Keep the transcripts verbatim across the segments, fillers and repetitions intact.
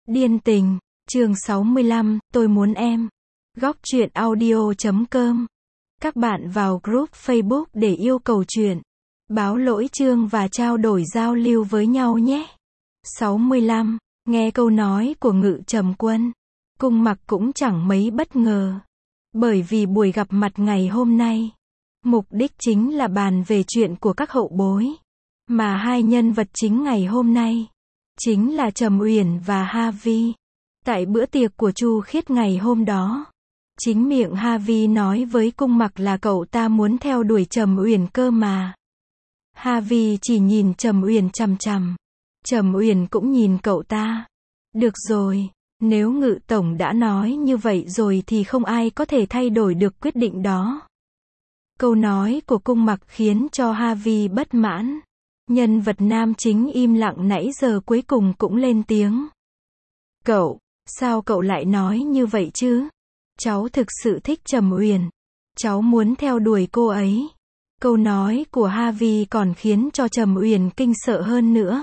Điên tình, chương sáu mươi lăm, tôi muốn em. Góc truyện audio chấm com. Các bạn vào group Facebook để yêu cầu truyện, báo lỗi chương và trao đổi giao lưu với nhau nhé. sáu mươi lăm. Nghe câu nói của Ngự Trầm Quân, Cung Mặc cũng chẳng mấy bất ngờ. Bởi vì buổi gặp mặt ngày hôm nay, mục đích chính là bàn về chuyện của các hậu bối. Mà hai nhân vật chính ngày hôm nay chính là Trầm Uyển và Ha Vi. Tại bữa tiệc của Chu Khiết ngày hôm đó, chính miệng Ha Vi nói với Cung Mặc là cậu ta muốn theo đuổi Trầm Uyển cơ mà. Ha Vi chỉ nhìn Trầm Uyển chằm chằm. Trầm Uyển cũng nhìn cậu ta. Được rồi, nếu Ngự tổng đã nói như vậy rồi thì không ai có thể thay đổi được quyết định đó. Câu nói của Cung Mặc khiến cho Ha Vi bất mãn. Nhân vật nam chính im lặng nãy giờ cuối cùng cũng lên tiếng. Cậu, sao cậu lại nói như vậy chứ? Cháu thực sự thích Trầm Uyển. Cháu muốn theo đuổi cô ấy. Câu nói của Ha Vi còn khiến cho Trầm Uyển kinh sợ hơn nữa.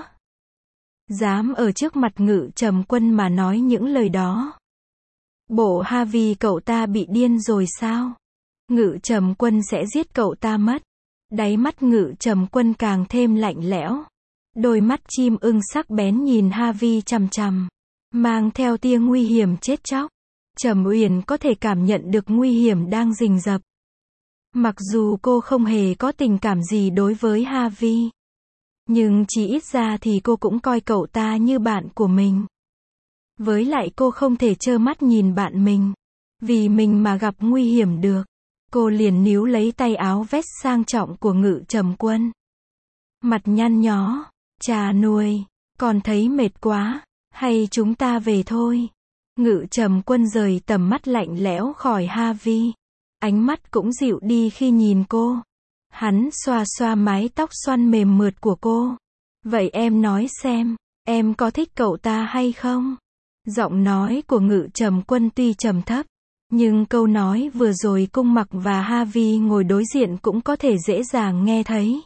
Dám ở trước mặt Ngự Trầm Quân mà nói những lời đó. Bộ Ha Vi cậu ta bị điên rồi sao? Ngự Trầm Quân sẽ giết cậu ta mất. Đáy mắt Ngự Trầm Quân càng thêm lạnh lẽo. Đôi mắt chim ưng sắc bén nhìn Ha Vi chằm chằm, mang theo tia nguy hiểm chết chóc. Trầm Uyển có thể cảm nhận được nguy hiểm đang rình rập. Mặc dù cô không hề có tình cảm gì đối với Ha Vi, nhưng chỉ ít ra thì cô cũng coi cậu ta như bạn của mình. Với lại cô không thể trơ mắt nhìn bạn mình, vì mình mà gặp nguy hiểm được. Cô liền níu lấy tay áo vest sang trọng của Ngự Trầm Quân. Mặt nhăn nhó, trà nuôi, còn thấy mệt quá, hay chúng ta về thôi. Ngự Trầm Quân rời tầm mắt lạnh lẽo khỏi Ha Vi. Ánh mắt cũng dịu đi khi nhìn cô. Hắn xoa xoa mái tóc xoăn mềm mượt của cô. Vậy em nói xem, em có thích cậu ta hay không? Giọng nói của Ngự Trầm Quân tuy trầm thấp, nhưng câu nói vừa rồi Cung Mặc và Ha Vi ngồi đối diện cũng có thể dễ dàng nghe thấy.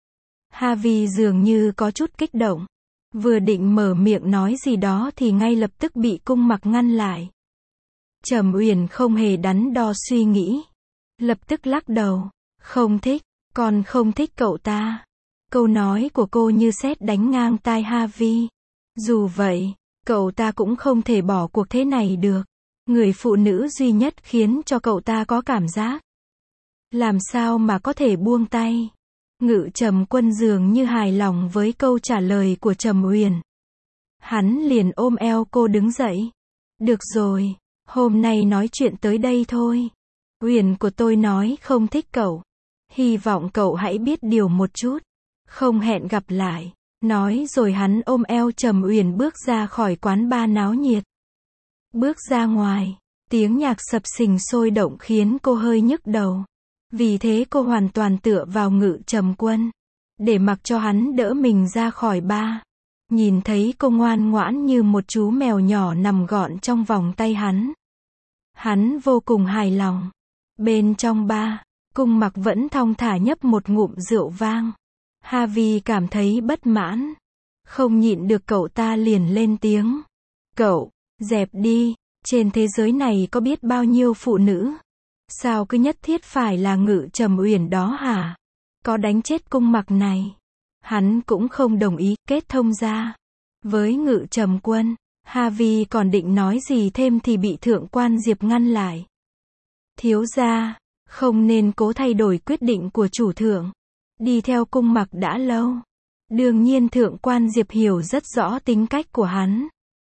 Ha Vi dường như có chút kích động. Vừa định mở miệng nói gì đó thì ngay lập tức bị Cung Mặc ngăn lại. Trầm Uyển không hề đắn đo suy nghĩ. Lập tức lắc đầu. Không thích, còn không thích cậu ta. Câu nói của cô như sét đánh ngang tai Ha Vi. Dù vậy, cậu ta cũng không thể bỏ cuộc thế này được. Người phụ nữ duy nhất khiến cho cậu ta có cảm giác. Làm sao mà có thể buông tay? Ngự Trầm Quân dường như hài lòng với câu trả lời của Trầm Uyển. Hắn liền ôm eo cô đứng dậy. Được rồi, hôm nay nói chuyện tới đây thôi. Uyển của tôi nói không thích cậu. Hy vọng cậu hãy biết điều một chút. Không hẹn gặp lại. Nói rồi hắn ôm eo Trầm Uyển bước ra khỏi quán bar náo nhiệt. Bước ra ngoài, tiếng nhạc sập sình sôi động khiến cô hơi nhức đầu. Vì thế cô hoàn toàn tựa vào Ngự Trầm Quân, để mặc cho hắn đỡ mình ra khỏi bar. Nhìn thấy cô ngoan ngoãn như một chú mèo nhỏ nằm gọn trong vòng tay hắn. Hắn vô cùng hài lòng. Bên trong bar, Cung Mặc vẫn thong thả nhấp một ngụm rượu vang. Ha Vi cảm thấy bất mãn. Không nhịn được cậu ta liền lên tiếng. Cậu, dẹp đi, trên thế giới này có biết bao nhiêu phụ nữ. Sao cứ nhất thiết phải là Ngự Trầm Uyển đó hả? Có đánh chết Cung Mặc này. Hắn cũng không đồng ý kết thông ra với Ngự Trầm Quân. Ha Vi còn định nói gì thêm thì bị Thượng quan Diệp ngăn lại. Thiếu gia, không nên cố thay đổi quyết định của chủ thượng. Đi theo Cung Mặc đã lâu. Đương nhiên Thượng quan Diệp hiểu rất rõ tính cách của hắn.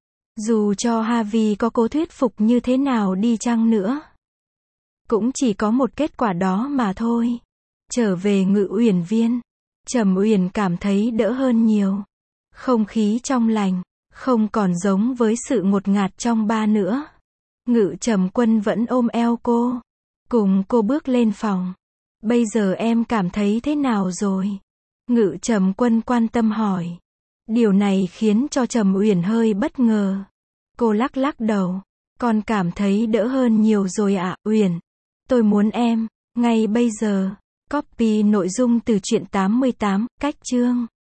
Dù cho Ha Vi có cố thuyết phục như thế nào đi chăng nữa, cũng chỉ có một kết quả đó mà thôi. Trở về Ngự Uyển Viên, Trầm Uyển cảm thấy đỡ hơn nhiều. Không khí trong lành, không còn giống với sự ngột ngạt trong bar nữa. Ngự Trầm Quân vẫn ôm eo cô, cùng cô bước lên phòng. Bây giờ em cảm thấy thế nào rồi? Ngự Trầm Quân quan tâm hỏi. Điều này khiến cho Trầm Uyển hơi bất ngờ. Cô lắc lắc đầu. Con cảm thấy đỡ hơn nhiều rồi ạ, Uyển. Tôi muốn em, ngay bây giờ. Copy nội dung từ truyện tám mươi tám, cách chương.